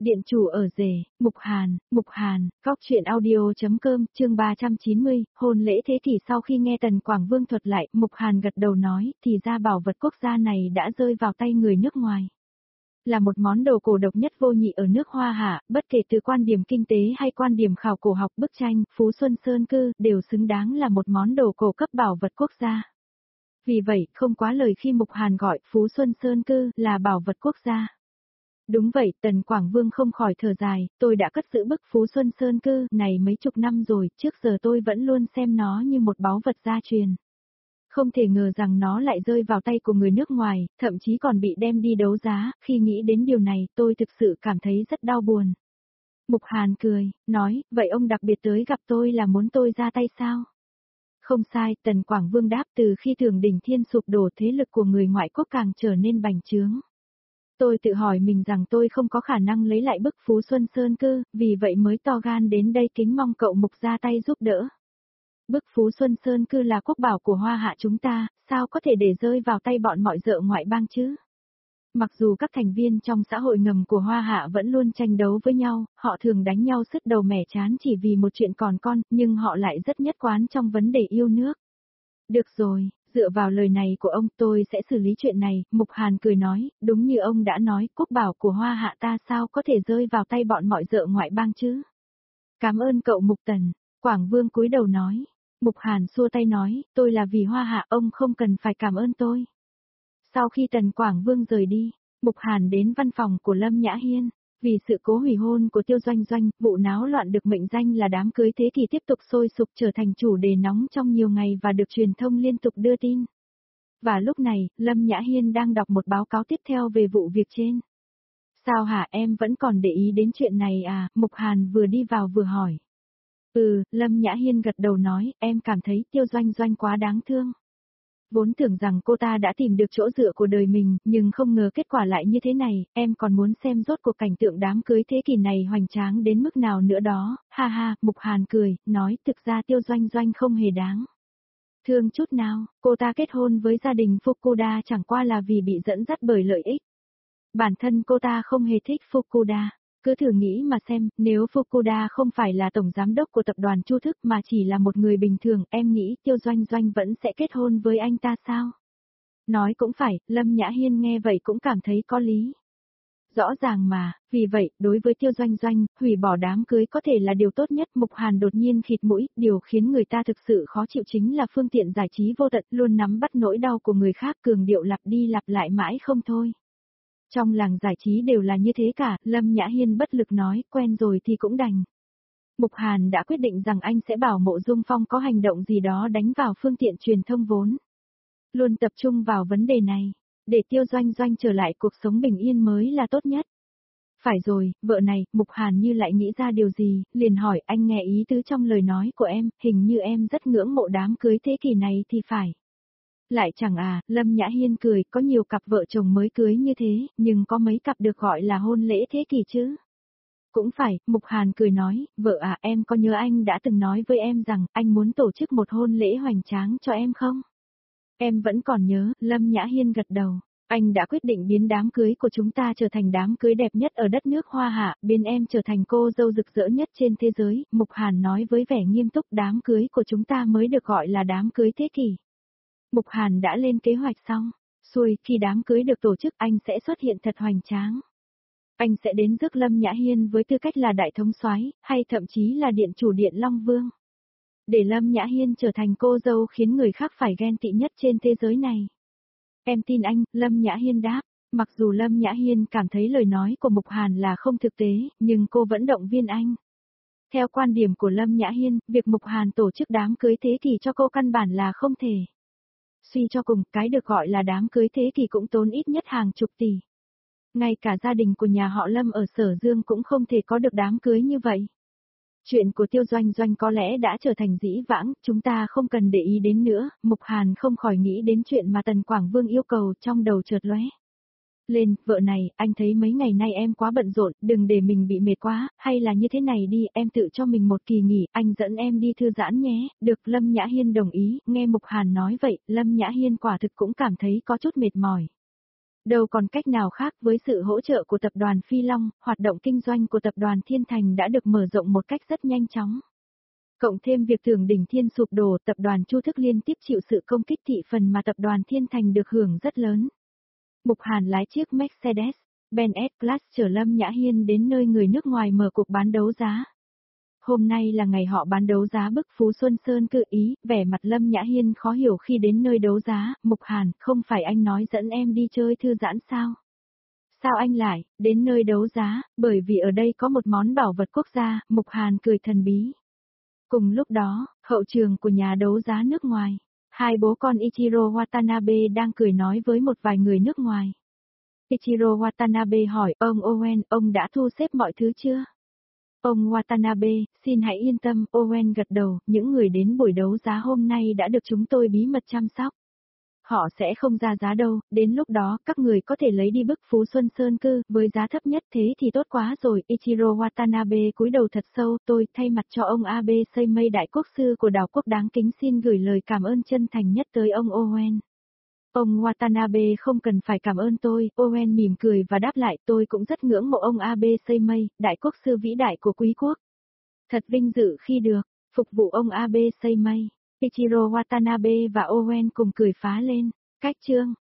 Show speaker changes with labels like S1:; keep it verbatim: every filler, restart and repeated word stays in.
S1: Điện chủ ở rể, Mục Hàn, Mục Hàn, góc truyện audio.com, chương ba trăm chín mươi, hôn lễ thế kỷ. Sau khi nghe Tần Quảng Vương thuật lại, Mục Hàn gật đầu nói, thì ra bảo vật quốc gia này đã rơi vào tay người nước ngoài. Là một món đồ cổ độc nhất vô nhị ở nước Hoa Hạ, bất kể từ quan điểm kinh tế hay quan điểm khảo cổ học, bức tranh, Phú Xuân Sơn Cư, đều xứng đáng là một món đồ cổ cấp bảo vật quốc gia. Vì vậy, không quá lời khi Mục Hàn gọi Phú Xuân Sơn Cư là bảo vật quốc gia. Đúng vậy, Tần Quảng Vương không khỏi thở dài, tôi đã cất giữ bức Phú Xuân Sơn Cư này mấy chục năm rồi, trước giờ tôi vẫn luôn xem nó như một báu vật gia truyền. Không thể ngờ rằng nó lại rơi vào tay của người nước ngoài, thậm chí còn bị đem đi đấu giá, khi nghĩ đến điều này tôi thực sự cảm thấy rất đau buồn. Mục Hàn cười, nói, vậy ông đặc biệt tới gặp tôi là muốn tôi ra tay sao? Không sai, Tần Quảng Vương đáp, từ khi Thường Đỉnh Thiên sụp đổ, thế lực của người ngoại quốc càng trở nên bành trướng. Tôi tự hỏi mình rằng tôi không có khả năng lấy lại bức Phú Xuân Sơn Cư, vì vậy mới to gan đến đây kính mong cậu Mục ra tay giúp đỡ. Bức Phú Xuân Sơn Cư là quốc bảo của Hoa Hạ chúng ta, sao có thể để rơi vào tay bọn mọi dợ ngoại bang chứ? Mặc dù các thành viên trong xã hội ngầm của Hoa Hạ vẫn luôn tranh đấu với nhau, họ thường đánh nhau sứt đầu mẻ trán chỉ vì một chuyện còn con, nhưng họ lại rất nhất quán trong vấn đề yêu nước. Được rồi, dựa vào lời này của ông tôi sẽ xử lý chuyện này, Mục Hàn cười nói, đúng như ông đã nói, quốc bảo của Hoa Hạ ta sao có thể rơi vào tay bọn mọi dợ ngoại bang chứ? Cảm ơn cậu Mục Tần, Quảng Vương cúi đầu nói. Mục Hàn xua tay nói, tôi là vì Hoa Hạ, ông không cần phải cảm ơn tôi. Sau khi Tần Quảng Vương rời đi, Mục Hàn đến văn phòng của Lâm Nhã Hiên. Vì sự cố hủy hôn của Tiêu Doanh Doanh, vụ náo loạn được mệnh danh là đám cưới thế kỷ tiếp tục sôi sục trở thành chủ đề nóng trong nhiều ngày và được truyền thông liên tục đưa tin. Và lúc này, Lâm Nhã Hiên đang đọc một báo cáo tiếp theo về vụ việc trên. Sao hả, em vẫn còn để ý đến chuyện này à? Mục Hàn vừa đi vào vừa hỏi. Ừ, Lâm Nhã Hiên gật đầu nói, em cảm thấy Tiêu Doanh Doanh quá đáng thương. Vốn tưởng rằng cô ta đã tìm được chỗ dựa của đời mình, nhưng không ngờ kết quả lại như thế này, em còn muốn xem rốt cuộc cảnh tượng đám cưới thế kỷ này hoành tráng đến mức nào nữa đó, ha ha, Mục Hàn cười, nói thực ra Tiêu Doanh Doanh không hề đáng thương chút nào, cô ta kết hôn với gia đình Fukuda chẳng qua là vì bị dẫn dắt bởi lợi ích. Bản thân cô ta không hề thích Fukuda. Cứ thử nghĩ mà xem, nếu Fukuda không phải là tổng giám đốc của tập đoàn Chu Thức mà chỉ là một người bình thường, em nghĩ Tiêu Doanh Doanh vẫn sẽ kết hôn với anh ta sao? Nói cũng phải, Lâm Nhã Hiên nghe vậy cũng cảm thấy có lý. Rõ ràng mà, vì vậy, đối với Tiêu Doanh Doanh, hủy bỏ đám cưới có thể là điều tốt nhất. Mục Hàn đột nhiên khịt mũi, điều khiến người ta thực sự khó chịu chính là phương tiện giải trí vô tận luôn nắm bắt nỗi đau của người khác, cường điệu lặp đi lặp lại mãi không thôi. Trong làng giải trí đều là như thế cả, Lâm Nhã Hiên bất lực nói, quen rồi thì cũng đành. Mục Hàn đã quyết định rằng anh sẽ bảo Mộ Dung Phong có hành động gì đó đánh vào phương tiện truyền thông vốn. Luôn tập trung vào vấn đề này, để Tiêu Doanh Doanh trở lại cuộc sống bình yên mới là tốt nhất. Phải rồi, vợ này, Mục Hàn như lại nghĩ ra điều gì, liền hỏi, anh nghe ý tứ trong lời nói của em, hình như em rất ngưỡng mộ đám cưới thế kỷ này thì phải. Lại chẳng à, Lâm Nhã Hiên cười, có nhiều cặp vợ chồng mới cưới như thế, nhưng có mấy cặp được gọi là hôn lễ thế kỷ chứ? Cũng phải, Mục Hàn cười nói, vợ à, em có nhớ anh đã từng nói với em rằng, anh muốn tổ chức một hôn lễ hoành tráng cho em không? Em vẫn còn nhớ, Lâm Nhã Hiên gật đầu, anh đã quyết định biến đám cưới của chúng ta trở thành đám cưới đẹp nhất ở đất nước Hoa Hạ, bên em trở thành cô dâu rực rỡ nhất trên thế giới, Mục Hàn nói với vẻ nghiêm túc, đám cưới của chúng ta mới được gọi là đám cưới thế kỷ. Mục Hàn đã lên kế hoạch xong, xuôi khi đám cưới được tổ chức anh sẽ xuất hiện thật hoành tráng. Anh sẽ đến rước Lâm Nhã Hiên với tư cách là đại thống soái, hay thậm chí là điện chủ điện Long Vương. Để Lâm Nhã Hiên trở thành cô dâu khiến người khác phải ghen tị nhất trên thế giới này. Em tin anh, Lâm Nhã Hiên đáp. Mặc dù Lâm Nhã Hiên cảm thấy lời nói của Mục Hàn là không thực tế, nhưng cô vẫn động viên anh. Theo quan điểm của Lâm Nhã Hiên, việc Mục Hàn tổ chức đám cưới thế kỷ cho cô căn bản là không thể. Suy cho cùng, cái được gọi là đám cưới thế kỷ cũng tốn ít nhất hàng chục tỷ. Ngay cả gia đình của nhà họ Lâm ở Sở Dương cũng không thể có được đám cưới như vậy. Chuyện của Tiêu Doanh Doanh có lẽ đã trở thành dĩ vãng, chúng ta không cần để ý đến nữa, Mục Hàn không khỏi nghĩ đến chuyện mà Tần Quảng Vương yêu cầu trong đầu chợt lóe. Lên, vợ này, anh thấy mấy ngày nay em quá bận rộn, đừng để mình bị mệt quá, hay là như thế này đi, em tự cho mình một kỳ nghỉ, anh dẫn em đi thư giãn nhé, được. Lâm Nhã Hiên đồng ý, nghe Mục Hàn nói vậy, Lâm Nhã Hiên quả thực cũng cảm thấy có chút mệt mỏi. Đâu còn cách nào khác với sự hỗ trợ của tập đoàn Phi Long, hoạt động kinh doanh của tập đoàn Thiên Thành đã được mở rộng một cách rất nhanh chóng. Cộng thêm việc Thưởng Đỉnh Thiên sụp đổ, tập đoàn Chu Thức liên tiếp chịu sự công kích thị phần mà tập đoàn Thiên Thành được hưởng rất lớn. Mục Hàn lái chiếc Mercedes-Benz S-Class chở Lâm Nhã Hiên đến nơi người nước ngoài mở cuộc bán đấu giá. Hôm nay là ngày họ bán đấu giá bức Phú Xuân Sơn Cự Ý, vẻ mặt Lâm Nhã Hiên khó hiểu khi đến nơi đấu giá. Mục Hàn, không phải anh nói dẫn em đi chơi thư giãn sao? Sao anh lại đến nơi đấu giá? Bởi vì ở đây có một món bảo vật quốc gia. Mục Hàn cười thần bí. Cùng lúc đó, hậu trường của nhà đấu giá nước ngoài, hai bố con Ichiro Watanabe đang cười nói với một vài người nước ngoài. Ichiro Watanabe hỏi, ông Owen, ông đã thu xếp mọi thứ chưa? Ông Watanabe, xin hãy yên tâm, Owen gật đầu, những người đến buổi đấu giá hôm nay đã được chúng tôi bí mật chăm sóc. Họ sẽ không ra giá đâu, đến lúc đó các người có thể lấy đi bức Phú Xuân Sơn Cư với giá thấp nhất, thế thì tốt quá rồi. Ichiro Watanabe cúi đầu thật sâu, tôi thay mặt cho ông Abe Seimei đại quốc sư của đảo quốc đáng kính xin gửi lời cảm ơn chân thành nhất tới ông Owen. Ông Watanabe không cần phải cảm ơn tôi, Owen mỉm cười và đáp lại, tôi cũng rất ngưỡng mộ ông Abe Seimei, đại quốc sư vĩ đại của quý quốc. Thật vinh dự khi được phục vụ ông Abe Seimei. Ichiro Watanabe và Owen cùng cười phá lên. Cách chương